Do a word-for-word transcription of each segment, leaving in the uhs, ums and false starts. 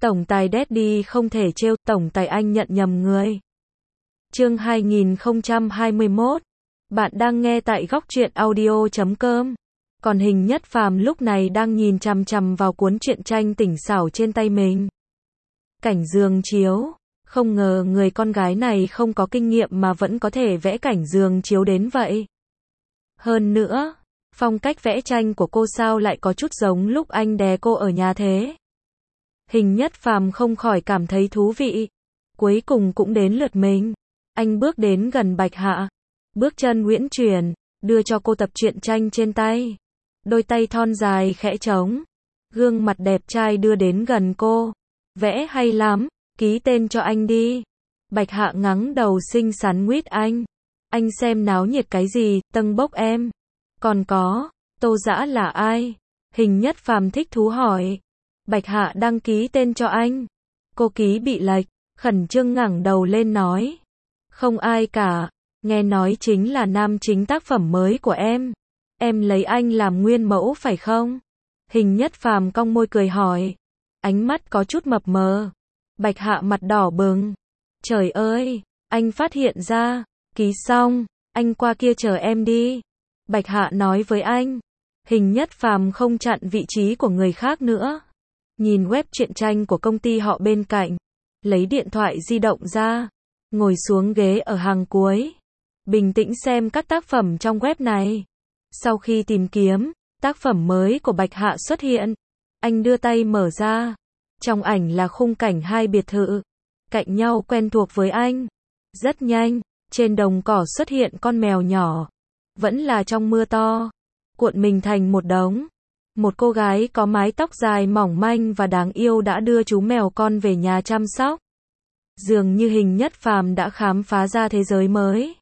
Tổng tài Daddy không thể trêu, tổng tài anh nhận nhầm người. Chương hai nghìn không trăm hai mươi mốt. Bạn đang nghe tại góc truyện audio chấm com. Còn Hình Nhất Phàm lúc này đang nhìn chằm chằm vào cuốn truyện tranh tỉnh xảo trên tay mình. Cảnh giường chiếu. Không ngờ người con gái này không có kinh nghiệm mà vẫn có thể vẽ cảnh giường chiếu đến vậy. Hơn nữa, phong cách vẽ tranh của cô sao lại có chút giống lúc anh đè cô ở nhà thế. Hình Nhất Phàm không khỏi cảm thấy thú vị. Cuối cùng cũng đến lượt mình. Anh bước đến gần Bạch Hạ. Bước chân uyển chuyển, đưa cho cô tập truyện tranh trên tay. Đôi tay thon dài khẽ trống. Gương mặt đẹp trai đưa đến gần cô. Vẽ hay lắm, ký tên cho anh đi. Bạch Hạ ngắng đầu xinh xắn nguyết anh. Anh xem náo nhiệt cái gì, Tân Bốc em. Còn có, Tô Dã là ai? Hình Nhất Phàm thích thú hỏi. Bạch Hạ đăng ký tên cho anh. Cô ký bị lệch, khẩn trương ngẩng đầu lên nói. Không ai cả, nghe nói chính là nam chính tác phẩm mới của em. Em lấy anh làm nguyên mẫu phải không? Hình Nhất Phàm cong môi cười hỏi. Ánh mắt có chút mập mờ. Bạch Hạ mặt đỏ bừng. Trời ơi, anh phát hiện ra. Ký xong, anh qua kia chờ em đi. Bạch Hạ nói với anh. Hình Nhất Phàm không chặn vị trí của người khác nữa. Nhìn web truyện tranh của công ty họ bên cạnh. Lấy điện thoại di động ra. Ngồi xuống ghế ở hàng cuối. Bình tĩnh xem các tác phẩm trong web này. Sau khi tìm kiếm, tác phẩm mới của Bạch Hạ xuất hiện. Anh đưa tay mở ra. Trong ảnh là khung cảnh hai biệt thự. Cạnh nhau quen thuộc với anh. Rất nhanh, trên đồng cỏ xuất hiện con mèo nhỏ. Vẫn là trong mưa to. Cuộn mình thành một đống. Một cô gái có mái tóc dài mỏng manh và đáng yêu đã đưa chú mèo con về nhà chăm sóc. Dường như Hình Nhất Phàm đã khám phá ra thế giới mới.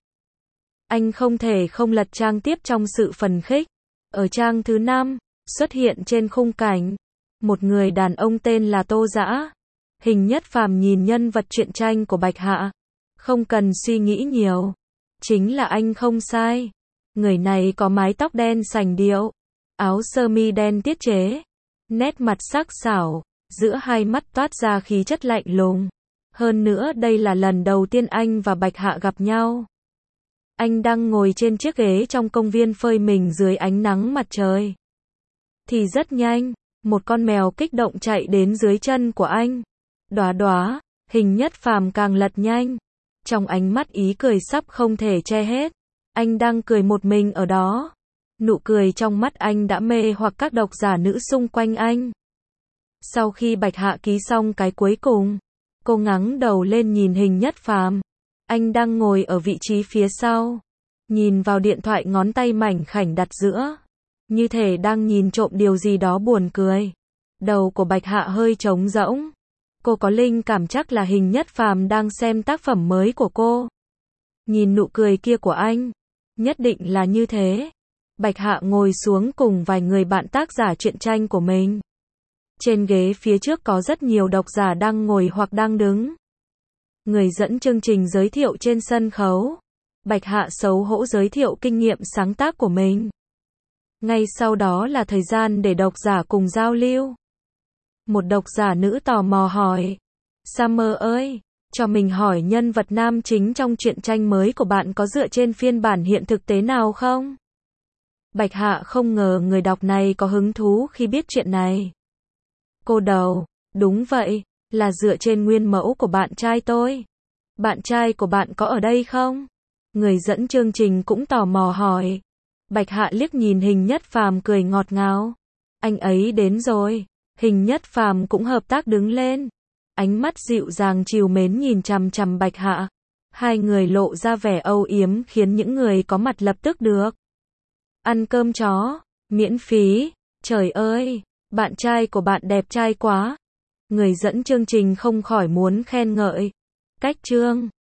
Anh không thể không lật trang tiếp trong sự phấn khích. Ở trang thứ năm, xuất hiện trên khung cảnh. Một người đàn ông tên là Tô Dã. Hình Nhất Phàm nhìn nhân vật truyện tranh của Bạch Hạ. Không cần suy nghĩ nhiều. Chính là anh không sai. Người này có mái tóc đen sành điệu. Áo sơ mi đen tiết chế. Nét mặt sắc sảo. Giữa hai mắt toát ra khí chất lạnh lùng. Hơn nữa đây là lần đầu tiên anh và Bạch Hạ gặp nhau. Anh đang ngồi trên chiếc ghế trong công viên phơi mình dưới ánh nắng mặt trời. Thì rất nhanh, một con mèo kích động chạy đến dưới chân của anh. Đóa đóa, Hình Nhất Phàm càng lật nhanh. Trong ánh mắt ý cười sắp không thể che hết. Anh đang cười một mình ở đó. Nụ cười trong mắt anh đã mê hoặc các độc giả nữ xung quanh anh. Sau khi Bạch Hạ ký xong cái cuối cùng, cô ngẩng đầu lên nhìn Hình Nhất Phàm. Anh đang ngồi ở vị trí phía sau. Nhìn vào điện thoại ngón tay mảnh khảnh đặt giữa. Như thể đang nhìn trộm điều gì đó buồn cười. Đầu của Bạch Hạ hơi trống rỗng. Cô có linh cảm chắc là Hình Nhất Phàm đang xem tác phẩm mới của cô. Nhìn nụ cười kia của anh. Nhất định là như thế. Bạch Hạ ngồi xuống cùng vài người bạn tác giả truyện tranh của mình. Trên ghế phía trước có rất nhiều độc giả đang ngồi hoặc đang đứng. Người dẫn chương trình giới thiệu trên sân khấu. Bạch Hạ xấu hổ giới thiệu kinh nghiệm sáng tác của mình. Ngay sau đó là thời gian để độc giả cùng giao lưu. Một độc giả nữ tò mò hỏi. Summer ơi, cho mình hỏi nhân vật nam chính trong truyện tranh mới của bạn có dựa trên phiên bản hiện thực tế nào không? Bạch Hạ không ngờ người đọc này có hứng thú khi biết chuyện này. Cô đầu, đúng vậy, là dựa trên nguyên mẫu của bạn trai tôi. Bạn trai của bạn có ở đây không? Người dẫn chương trình cũng tò mò hỏi. Bạch Hạ liếc nhìn Hình Nhất Phàm cười ngọt ngào. Anh ấy đến rồi. Hình Nhất Phàm cũng hợp tác đứng lên. Ánh mắt dịu dàng trìu mến nhìn chằm chằm Bạch Hạ. Hai người lộ ra vẻ âu yếm khiến những người có mặt lập tức được. Ăn cơm chó, miễn phí. Trời ơi, bạn trai của bạn đẹp trai quá. Người dẫn chương trình không khỏi muốn khen ngợi. Cách chương